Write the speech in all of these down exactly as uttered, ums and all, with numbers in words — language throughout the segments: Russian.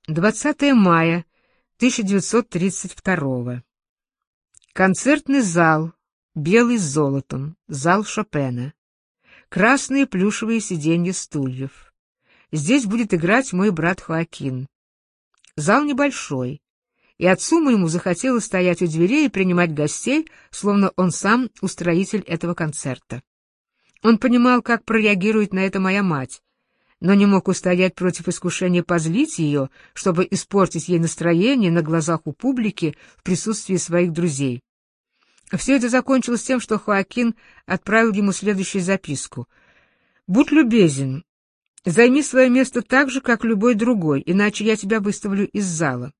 двадцатое мая тысяча девятьсот тридцать второго. Концертный зал, белый с золотом, зал Шопена. Красные плюшевые сиденья стульев. Здесь будет играть мой брат Хоакин. Зал небольшой, и отцу моему захотелось стоять у дверей и принимать гостей, словно он сам устроитель этого концерта. Он понимал, как прореагирует на это моя мать, но не мог устоять против искушения позлить ее, чтобы испортить ей настроение на глазах у публики в присутствии своих друзей. Все это закончилось тем, что Хоакин отправил ему следующую записку. «Будь любезен, займи свое место так же, как любой другой, иначе я тебя выставлю из зала».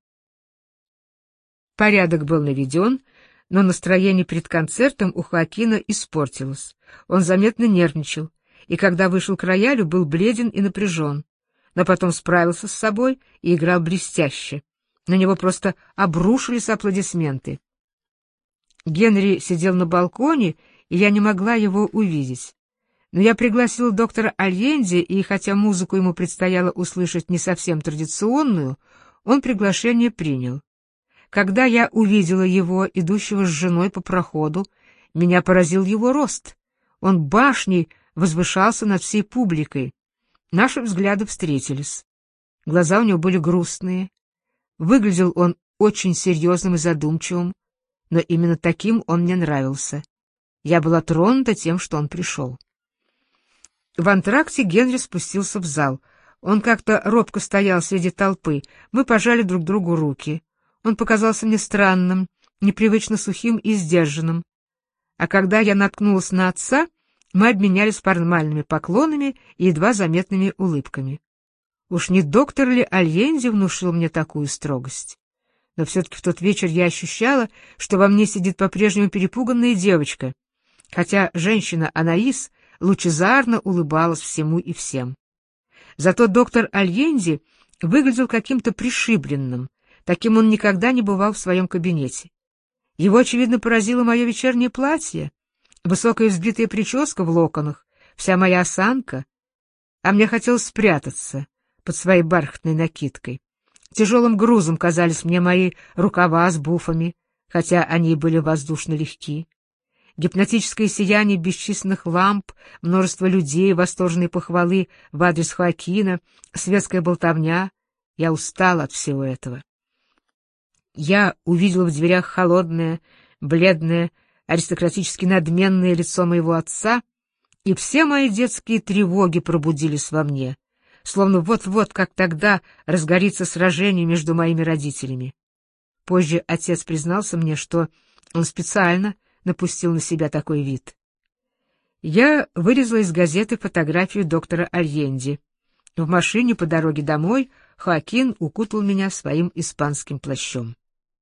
Порядок был наведен, но настроение перед концертом у Хоакина испортилось. Он заметно нервничал, и когда вышел к роялю, был бледен и напряжен, но потом справился с собой и играл блестяще. На него просто обрушились аплодисменты. Генри сидел на балконе, и я не могла его увидеть. Но я пригласила доктора Альенди, и хотя музыку ему предстояло услышать не совсем традиционную, он приглашение принял. Когда я увидела его, идущего с женой по проходу, меня поразил его рост. Он башней возвышался над всей публикой. Наши взгляды встретились. Глаза у него были грустные. Выглядел он очень серьезным и задумчивым, но именно таким он мне нравился. Я была тронута тем, что он пришел. В антракте Генри спустился в зал. Он как-то робко стоял среди толпы. Мы пожали друг другу руки. Он показался мне странным, непривычно сухим и сдержанным. А когда я наткнулась на отца, мы обменялись формальными поклонами и едва заметными улыбками. Уж не доктор ли Альенди внушил мне такую строгость? Но все-таки в тот вечер я ощущала, что во мне сидит по-прежнему перепуганная девочка, хотя женщина Анаис лучезарно улыбалась всему и всем. Зато доктор Альенди выглядел каким-то пришибленным, таким он никогда не бывал в своем кабинете. Его, очевидно, поразило мое вечернее платье, высокая взбитая прическа в локонах, вся моя осанка, а мне хотелось спрятаться под своей бархатной накидкой. Тяжелым грузом казались мне мои рукава с буфами, хотя они были воздушно легки. Гипнотическое сияние бесчисленных ламп, множество людей, восторженные похвалы в адрес Хоакина, светская болтовня. Я устала от всего этого. Я увидела в дверях холодное, бледное, аристократически надменное лицо моего отца, и все мои детские тревоги пробудились во мне, словно вот-вот, как тогда, разгорится сражение между моими родителями. Позже отец признался мне, что он специально напустил на себя такой вид. Я вырезала из газеты фотографию доктора Альенди. В машине по дороге домой Хоакин укутал меня своим испанским плащом.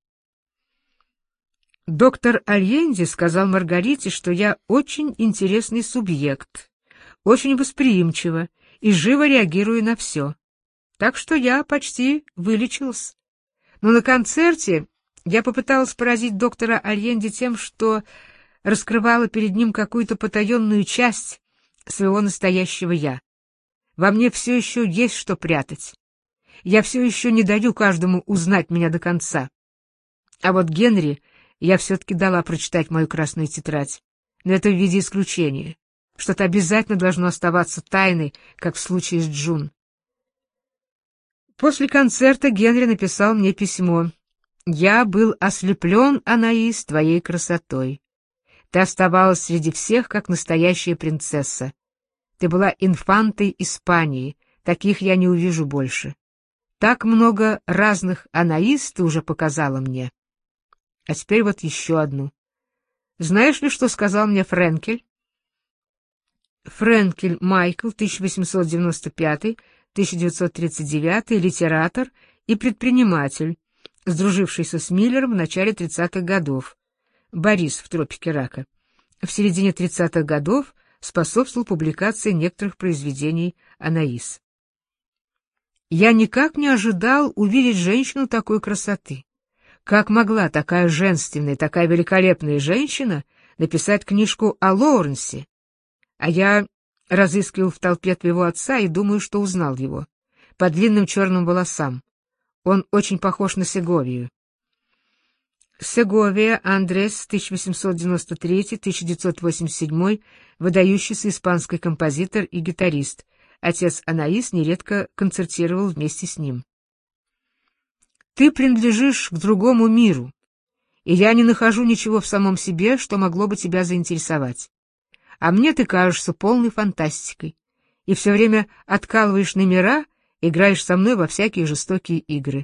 Доктор Альенди сказал Маргарите, что я очень интересный субъект, очень восприимчива и живо реагирую на все. Так что я почти вылечилась. Но на концерте я попыталась поразить доктора Альенди тем, что раскрывала перед ним какую-то потаенную часть своего настоящего «я». Во мне все еще есть что прятать. Я все еще не даю каждому узнать меня до конца. А вот Генри я все-таки дала прочитать мою красную тетрадь, но это в виде исключения. Что-то обязательно должно оставаться тайной, как в случае с Джун. После концерта Генри написал мне письмо. «Я был ослеплен, Анаис, твоей красотой. Ты оставалась среди всех, как настоящая принцесса. Ты была инфантой Испании, таких я не увижу больше. Так много разных Анаис ты уже показала мне. А теперь вот еще одну. Знаешь ли, что сказал мне Френкель?» Френкель Майкл, тысяча восемьсот девяносто пятый — тысяча девятьсот тридцать девятый, литератор и предприниматель, сдружившийся с Миллером в начале тридцатых годов. Борис в «Тропике рака». В середине тридцатых годов способствовал публикации некоторых произведений Анаис. «Я никак не ожидал увидеть женщину такой красоты. Как могла такая женственная, такая великолепная женщина написать книжку о Лоуренсе? А я разыскивал в толпе твоего отца и думаю, что узнал его. По длинным черным волосам. Он очень похож на Сеговию. Сеговия Андрес, тысяча восемьсот девяносто третий — тысяча девятьсот восемьдесят седьмой, выдающийся испанский композитор и гитарист. Отец Анаис нередко концертировал вместе с ним. «Ты принадлежишь к другому миру, и я не нахожу ничего в самом себе, что могло бы тебя заинтересовать. А мне ты кажешься полной фантастикой, и все время откалываешь номера, играешь со мной во всякие жестокие игры».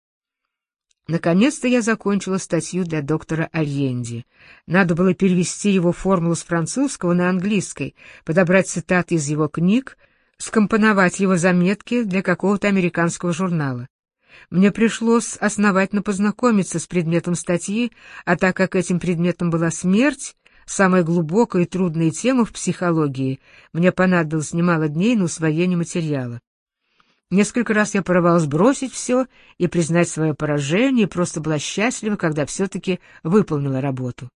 Наконец-то я закончила статью для доктора Альенди. Надо было перевести его формулу с французского на английский, подобрать цитаты из его книг, скомпоновать его заметки для какого-то американского журнала. Мне пришлось основательно познакомиться с предметом статьи, а так как этим предметом была смерть, самая глубокая и трудная тема в психологии, мне понадобилось немало дней на усвоение материала. Несколько раз я порывалась бросить все и признать свое поражение, и просто была счастлива, когда все-таки выполнила работу.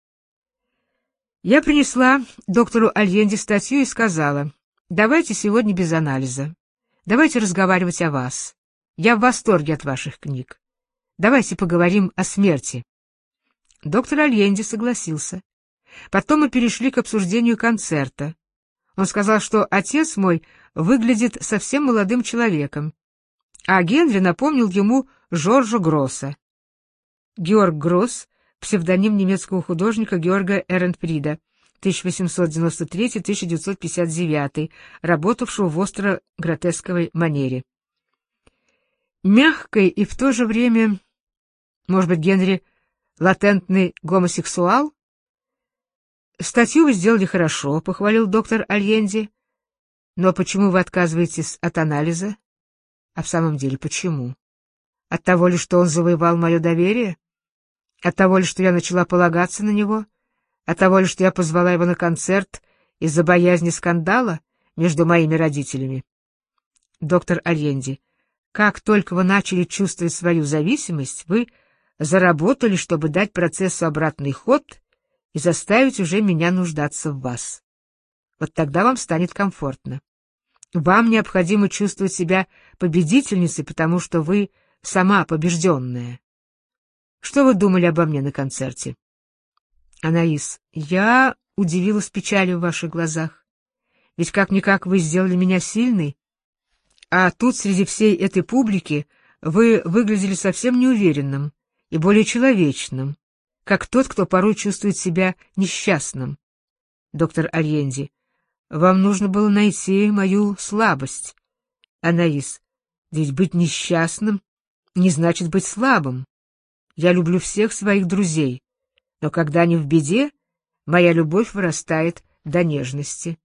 Я принесла доктору Альенди статью и сказала: «Давайте сегодня без анализа. Давайте разговаривать о вас. Я в восторге от ваших книг. Давайте поговорим о смерти». Доктор Альенди согласился. Потом мы перешли к обсуждению концерта. Он сказал, что отец мой выглядит совсем молодым человеком, а Генри напомнил ему Жоржа Гросса. Георг Гросс — псевдоним немецкого художника Георга Эренфрида, тысяча восемьсот девяносто третий — тысяча девятьсот пятьдесят девятый, работавшего в остро-гротесковой манере. Мягкой и в то же время, может быть, Генри — латентный гомосексуал? «Статью вы сделали хорошо», — похвалил доктор Альенди. «Но почему вы отказываетесь от анализа?» «А в самом деле почему? От того ли, что он завоевал мое доверие? От того ли, что я начала полагаться на него? От того ли, что я позвала его на концерт из-за боязни скандала между моими родителями?» «Доктор Альенди, как только вы начали чувствовать свою зависимость, вы заработали, чтобы дать процессу обратный ход и заставить уже меня нуждаться в вас. Вот тогда вам станет комфортно. Вам необходимо чувствовать себя победительницей, потому что вы сама побежденная. Что вы думали обо мне на концерте?» «Анаис, я удивилась печалью в ваших глазах. Ведь как-никак вы сделали меня сильной, а тут среди всей этой публики вы выглядели совсем неуверенным и более человечным, как тот, кто порой чувствует себя несчастным. Доктор Альенди, вам нужно было найти мою слабость. Анаис, ведь быть несчастным не значит быть слабым. Я люблю всех своих друзей, но когда они в беде, моя любовь вырастает до нежности.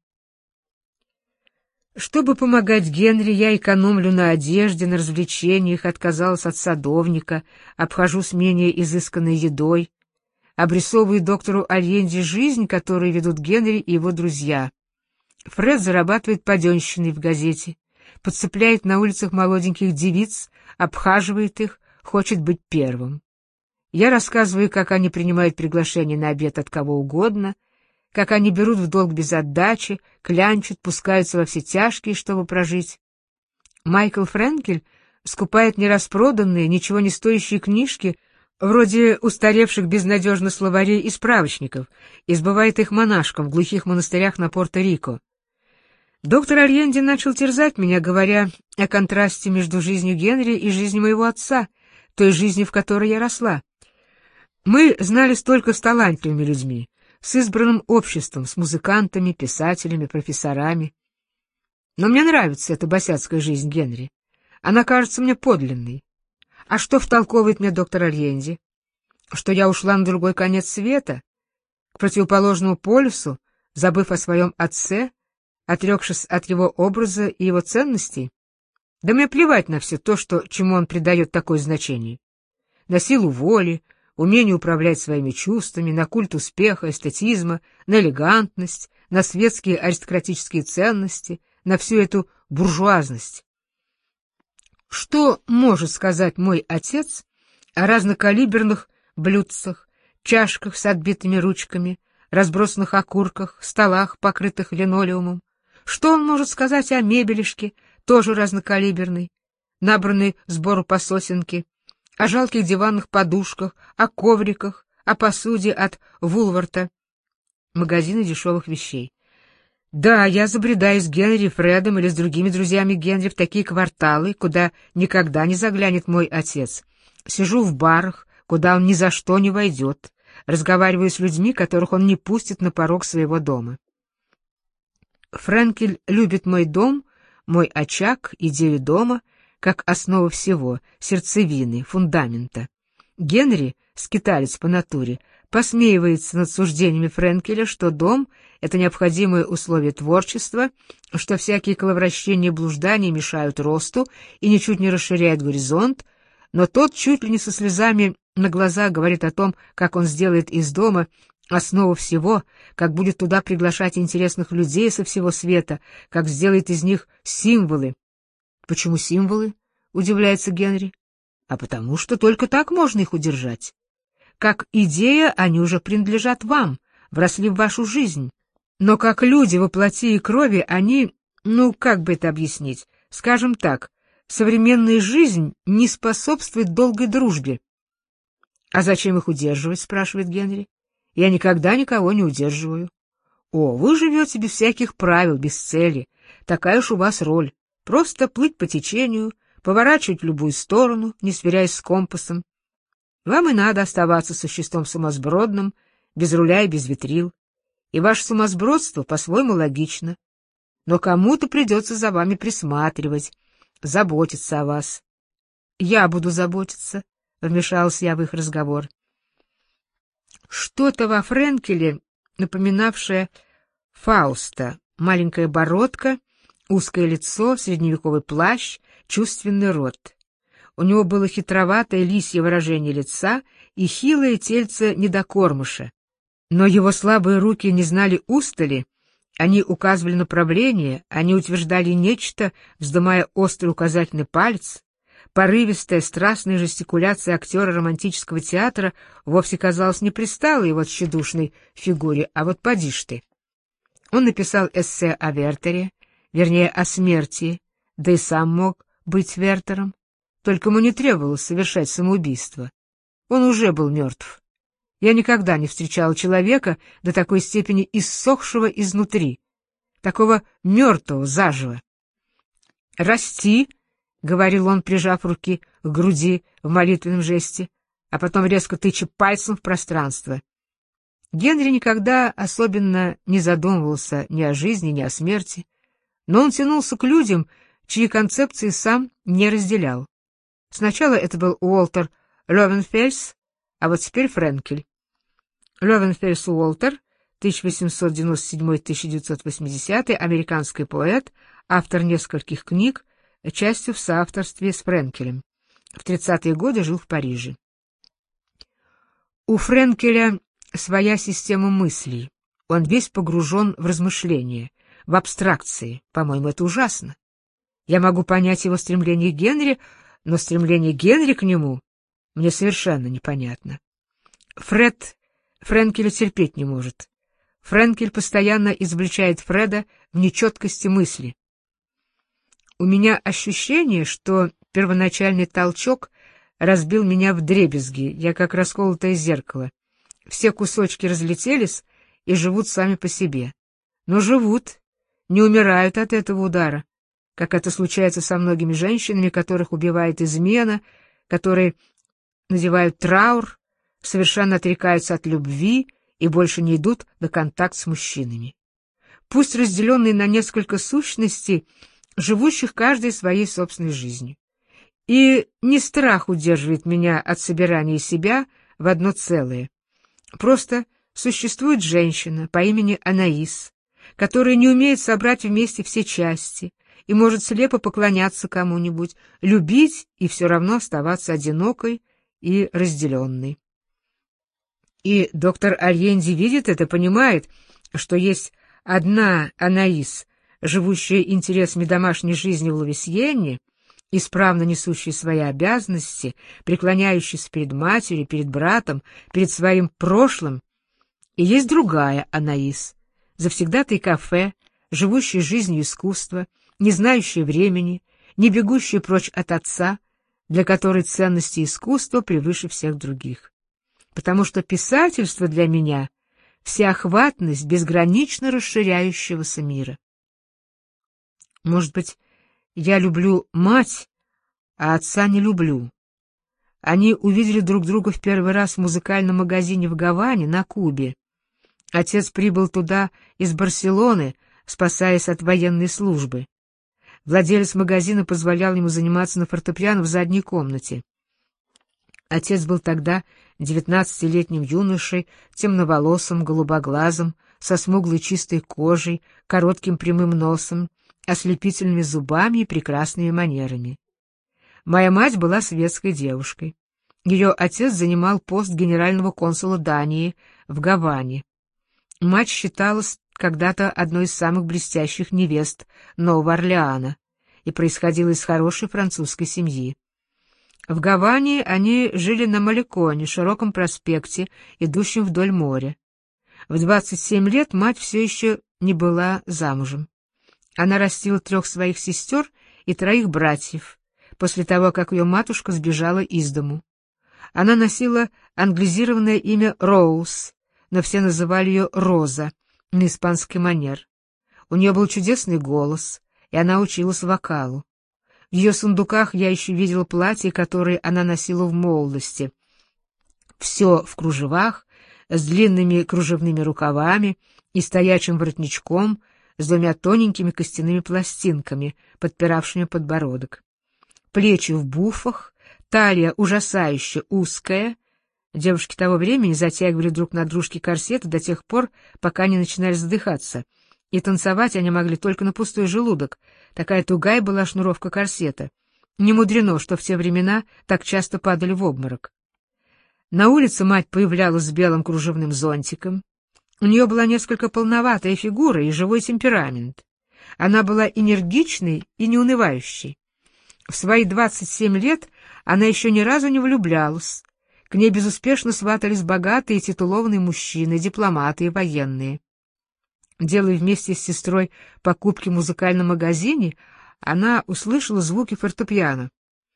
Чтобы помогать Генри, я экономлю на одежде, на развлечениях, отказалась от садовника, обхожусь менее изысканной едой, обрисовываю доктору Альенди жизнь, которую ведут Генри и его друзья. Фред зарабатывает паденщиной в газете, подцепляет на улицах молоденьких девиц, обхаживает их, хочет быть первым. Я рассказываю, как они принимают приглашение на обед от кого угодно, как они берут в долг без отдачи, клянчат, пускаются во все тяжкие, чтобы прожить. Майкл Френкель скупает нераспроданные, ничего не стоящие книжки, вроде устаревших безнадежно словарей и справочников, и сбывает их монашкам в глухих монастырях на Порто-Рико. Доктор Альенди начал терзать меня, говоря о контрасте между жизнью Генри и жизнью моего отца, той жизнью, в которой я росла. Мы знались только с талантливыми людьми, с избранным обществом, с музыкантами, писателями, профессорами. Но мне нравится эта босяцкая жизнь Генри. Она кажется мне подлинной. А что втолковывает мне доктор Альенди? Что я ушла на другой конец света, к противоположному полюсу, забыв о своем отце, отрекшись от его образа и его ценностей? Да мне плевать на все то, что, чему он придает такое значение. На силу воли, умение управлять своими чувствами, на культ успеха, эстетизма, на элегантность, на светские аристократические ценности, на всю эту буржуазность. Что может сказать мой отец о разнокалиберных блюдцах, чашках с отбитыми ручками, разбросанных окурках, столах, покрытых линолеумом? Что он может сказать о мебелишке, тоже разнокалиберной, набранный сбору по сосенке, о жалких диванных подушках, о ковриках, о посуде от Вулварта, магазина дешевых вещей. Да, я забредаю с Генри, Фредом или с другими друзьями Генри в такие кварталы, куда никогда не заглянет мой отец. Сижу в барах, куда он ни за что не войдет, разговариваю с людьми, которых он не пустит на порог своего дома. Френкель любит мой дом, мой очаг, идею дома, как основу всего, сердцевины, фундамента. Генри, скиталец по натуре, посмеивается над суждениями Френкеля, что дом — это необходимое условие творчества, что всякие коловращения и блуждания мешают росту и ничуть не расширяют горизонт, но тот чуть ли не со слезами на глазах говорит о том, как он сделает из дома основу всего, как будет туда приглашать интересных людей со всего света, как сделает из них символы. «Почему символы?» — удивляется Генри. «А потому что только так можно их удержать. Как идея они уже принадлежат вам, вросли в вашу жизнь. Но как люди во плоти и крови они, ну, как бы это объяснить, скажем так, современная жизнь не способствует долгой дружбе». «А зачем их удерживать?» — спрашивает Генри. «Я никогда никого не удерживаю». «О, вы живете без всяких правил, без цели. Такая уж у вас роль. Просто плыть по течению, поворачивать в любую сторону, не сверяясь с компасом. Вам и надо оставаться существом сумасбродным, без руля и без ветрил. И ваше сумасбродство по-своему логично. Но кому-то придется за вами присматривать, заботиться о вас». «Я буду заботиться», — вмешался я в их разговор. Что-то во Френкеле, напоминавшее Фауста: маленькая бородка, узкое лицо, средневековый плащ, чувственный рот. У него было хитроватое лисье выражение лица и хилое тельце недокормыша. Но его слабые руки не знали устали, они указывали направление, они утверждали нечто, вздымая острый указательный палец. Порывистая, страстная жестикуляция актера романтического театра вовсе, казалось, не пристала его тщедушной фигуре, а вот поди ж ты. Он написал эссе о Вертере, вернее, о смерти, да и сам мог быть Вертером, только ему не требовалось совершать самоубийство. Он уже был мертв. Я никогда не встречал человека до такой степени иссохшего изнутри, такого мертвого заживо. «Расти», — говорил он, прижав руки к груди в молитвенном жесте, а потом резко тыча пальцем в пространство. Генри никогда особенно не задумывался ни о жизни, ни о смерти, но он тянулся к людям, чьи концепции сам не разделял. Сначала это был Уолтер Левенфельс, а вот теперь Френкель. Левенфельс Уолтер, тысяча восемьсот девяносто седьмой — тысяча девятьсот восьмидесятый, американский поэт, автор нескольких книг, частью в соавторстве с Френкелем. В тридцатые годы жил в Париже. У Френкеля своя система мыслей. Он весь погружен в размышления, в абстракции. По-моему, это ужасно. Я могу понять его стремление к Генри, но стремление Генри к нему мне совершенно непонятно. Фред Френкеля терпеть не может. Френкель постоянно изобличает Фреда в нечеткости мысли. У меня ощущение, что первоначальный толчок разбил меня вдребезги, я как расколотое зеркало. Все кусочки разлетелись и живут сами по себе. Но живут, не умирают от этого удара, как это случается со многими женщинами, которых убивает измена, которые надевают траур, совершенно отрекаются от любви и больше не идут на контакт с мужчинами. Пусть разделенные на несколько сущностей, живущих каждой своей собственной жизнью. И не страх удерживает меня от собирания себя в одно целое. Просто существует женщина по имени Анаис, которая не умеет собрать вместе все части и может слепо поклоняться кому-нибудь, любить и все равно оставаться одинокой и разделенной. И доктор Альенди видит это, понимает, что есть одна Анаис, живущая интересами домашней жизни в Лувисьенне, исправно несущая свои обязанности, преклоняющаяся перед матерью, перед братом, перед своим прошлым. И есть другая Анаис, завсегдатай кафе, живущая жизнью искусства, не знающая времени, не бегущая прочь от отца, для которой ценности искусства превыше всех других. Потому что писательство для меня — всеохватность безгранично расширяющегося мира. Может быть, я люблю мать, а отца не люблю. Они увидели друг друга в первый раз в музыкальном магазине в Гаване, на Кубе. Отец прибыл туда из Барселоны, спасаясь от военной службы. Владелец магазина позволял ему заниматься на фортепиано в задней комнате. Отец был тогда девятнадцатилетним юношей, темноволосым, голубоглазым, со смуглой чистой кожей, коротким прямым носом, ослепительными зубами и прекрасными манерами. Моя мать была светской девушкой. Ее отец занимал пост генерального консула Дании в Гаване. Мать считалась когда-то одной из самых блестящих невест Нового Орлеана и происходила из хорошей французской семьи. В Гаване они жили на Маликоне, широком проспекте, идущем вдоль моря. В двадцать семь лет мать все еще не была замужем. Она растила трех своих сестер и троих братьев, после того, как ее матушка сбежала из дому. Она носила англизированное имя Роуз, но все называли ее Роза, на испанский манер. У нее был чудесный голос, и она училась вокалу. В ее сундуках я еще видела платья, которые она носила в молодости. Все в кружевах, с длинными кружевными рукавами и стоячим воротничком, с двумя тоненькими костяными пластинками, подпиравшими подбородок. Плечи в буфах, талия ужасающе узкая. Девушки того времени затягивали друг на дружке корсеты до тех пор, пока не начинали задыхаться, и танцевать они могли только на пустой желудок. Такая тугая была шнуровка корсета. Не мудрено, что в те времена так часто падали в обморок. На улице мать появлялась с белым кружевным зонтиком. У нее была несколько полноватая фигура и живой темперамент. Она была энергичной и неунывающей. В свои двадцать семь лет она еще ни разу не влюблялась. К ней безуспешно сватались богатые и титулованные мужчины, дипломаты и военные. Делая вместе с сестрой покупки в музыкальном магазине, она услышала звуки фортепиано.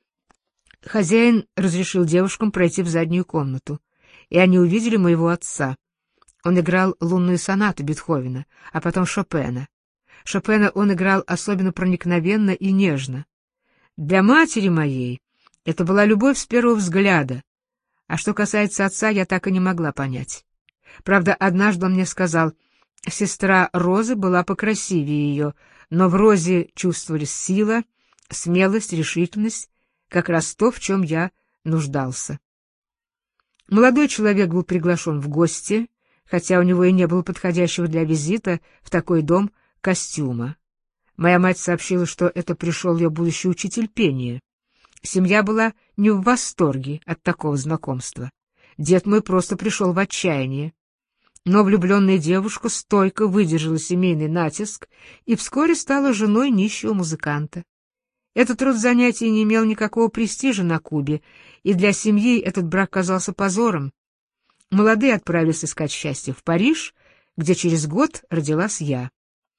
Хозяин разрешил девушкам пройти в заднюю комнату, и они увидели моего отца. Он играл лунную сонату Бетховена, а потом Шопена. Шопена он играл особенно проникновенно и нежно. Для матери моей это была любовь с первого взгляда, а что касается отца, я так и не могла понять. Правда, однажды он мне сказал, сестра Розы была покрасивее ее, но в Розе чувствовались сила, смелость, решительность, как раз то, в чем я нуждался. Молодой человек был приглашен в гости, хотя у него и не было подходящего для визита в такой дом костюма. Моя мать сообщила, что это пришел ее будущий учитель пения. Семья была не в восторге от такого знакомства. Дед мой просто пришел в отчаяние. Но влюбленная девушка стойко выдержала семейный натиск и вскоре стала женой нищего музыканта. Этот род занятий не имел никакого престижа на Кубе, и для семьи этот брак казался позором. Молодые отправились искать счастье в Париж, где через год родилась я.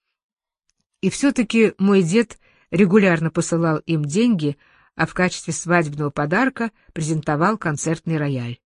И все-таки мой дед регулярно посылал им деньги, а в качестве свадебного подарка презентовал концертный рояль.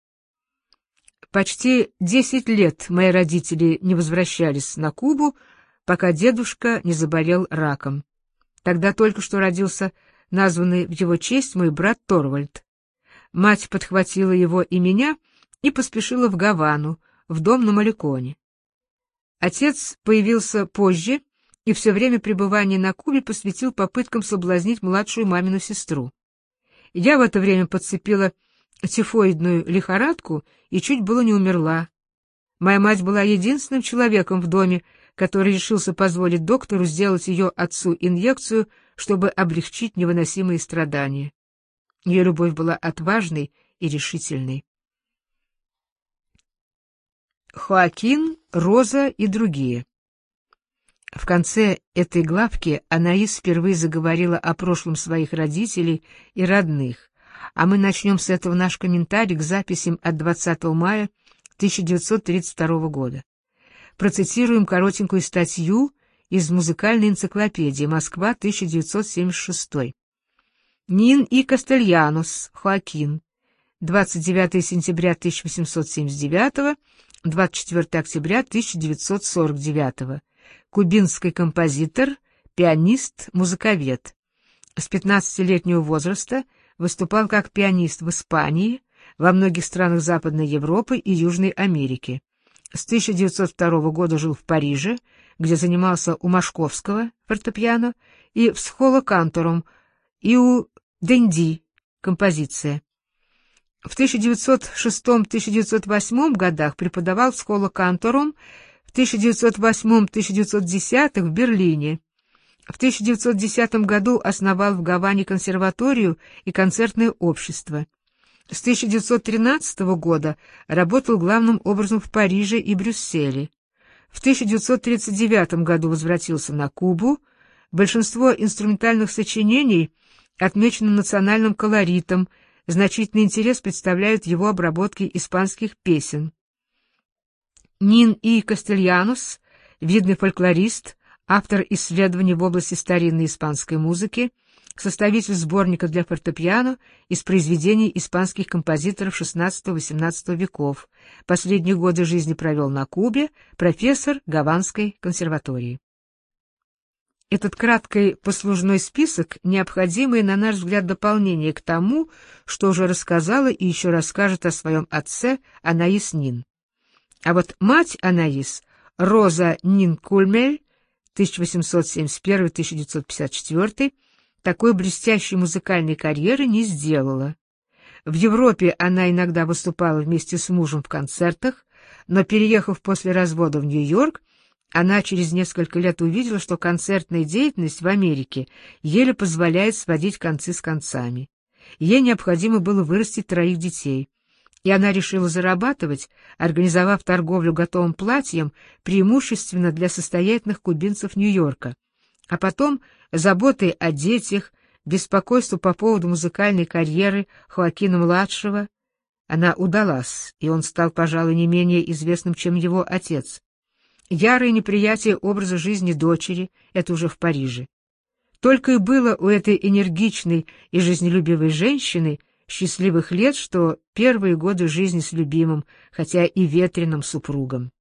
Почти десять лет мои родители не возвращались на Кубу, пока дедушка не заболел раком. Тогда только что родился названный в его честь мой брат Торвальд. Мать подхватила его и меня и поспешила в Гавану, в дом на Маликоне. Отец появился позже и все время пребывания на Кубе посвятил попыткам соблазнить младшую мамину сестру. Я в это время подцепила тифоидную лихорадку и чуть было не умерла. Моя мать была единственным человеком в доме, который решился позволить доктору сделать ее отцу инъекцию, чтобы облегчить невыносимые страдания. Ее любовь была отважной и решительной. Хоакин, Роза и другие. В конце этой главки Анаис впервые заговорила о прошлом своих родителей и родных, а мы начнем с этого наш комментарий к записям от двадцатого мая тысяча девятьсот тридцать второго года. Процитируем коротенькую статью из музыкальной энциклопедии «Москва, тысяча девятьсот семьдесят шестой». Нин и Кастельянос, Хоакин, двадцать девятого сентября тысяча восемьсот семьдесят девятого, двадцать четвёртого октября тысяча девятьсот сорок девятого, кубинский композитор, пианист, музыковед. С пятнадцатилетнего возраста выступал как пианист в Испании, во многих странах Западной Европы и Южной Америки. С тысяча девятьсот второго года жил в Париже, где занимался у Машковского фортепиано и в схоло-канторум, и у Денди композиция. В тысяча девятьсот шестом — тысяча девятьсот восьмом годах преподавал в схоло-канторум, в тысяча девятьсот восьмом — тысяча девятьсот десятом в Берлине. В тысяча девятьсот десятом году основал в Гаване консерваторию и концертное общество. С тысяча девятьсот тринадцатого года работал главным образом в Париже и Брюсселе. В тысяча девятьсот тридцать девятом году возвратился на Кубу. Большинство инструментальных сочинений отмечено национальным колоритом, значительный интерес представляют его обработки испанских песен. Нин и Кастельянос, видный фольклорист, автор исследований в области старинной испанской музыки, составитель сборника для фортепиано из произведений испанских композиторов шестнадцатого-восемнадцатого веков. Последние годы жизни провел на Кубе, профессор Гаванской консерватории. Этот краткий послужной список — необходимое, на наш взгляд, дополнение к тому, что уже рассказала и еще расскажет о своем отце Анаис Нин. А вот мать Анаис, Роза Нин Кульмель, тысяча восемьсот семьдесят первый — тысяча девятьсот пятьдесят четвёртый, такой блестящей музыкальной карьеры не сделала. В Европе она иногда выступала вместе с мужем в концертах, но, переехав после развода в Нью-Йорк, она через несколько лет увидела, что концертная деятельность в Америке еле позволяет сводить концы с концами. Ей необходимо было вырастить троих детей, и она решила зарабатывать, организовав торговлю готовым платьем преимущественно для состоятельных кубинцев Нью-Йорка, а потом заботой о детях, беспокойство по поводу музыкальной карьеры Хоакина-младшего. Она удалась, и он стал, пожалуй, не менее известным, чем его отец. Ярое неприятие образа жизни дочери — это уже в Париже. Только и было у этой энергичной и жизнелюбивой женщины счастливых лет, что первые годы жизни с любимым, хотя и ветреным супругом.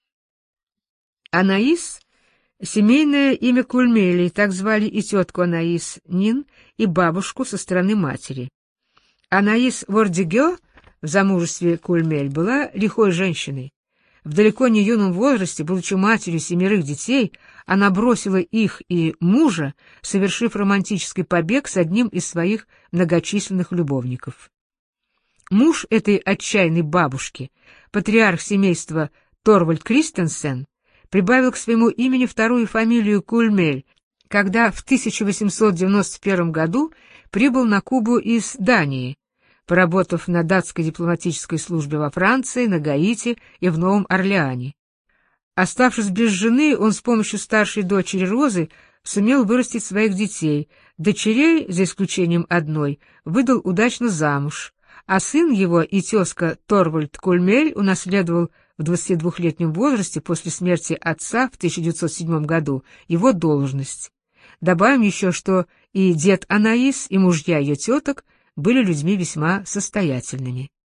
Анаис — семейное имя Кульмелей, так звали и тетку Анаис Нин, и бабушку со стороны матери. Анаис Вордигё в замужестве Кульмель была лихой женщиной. В далеко не юном возрасте, будучи матерью семерых детей, она бросила их и мужа, совершив романтический побег с одним из своих многочисленных любовников. Муж этой отчаянной бабушки, патриарх семейства Торвальд Кристенсен, прибавил к своему имени вторую фамилию Кульмель, когда в тысяча восемьсот девяносто первом году прибыл на Кубу из Дании, поработав на датской дипломатической службе во Франции, на Гаити и в Новом Орлеане. Оставшись без жены, он с помощью старшей дочери Розы сумел вырастить своих детей. Дочерей, за исключением одной, выдал удачно замуж, а сын его и тезка Торвальд Кульмель унаследовал в двадцатидвухлетнем возрасте после смерти отца в тысяча девятьсот седьмом году его должность. Добавим еще, что и дед Анаис, и мужья ее теток были людьми весьма состоятельными.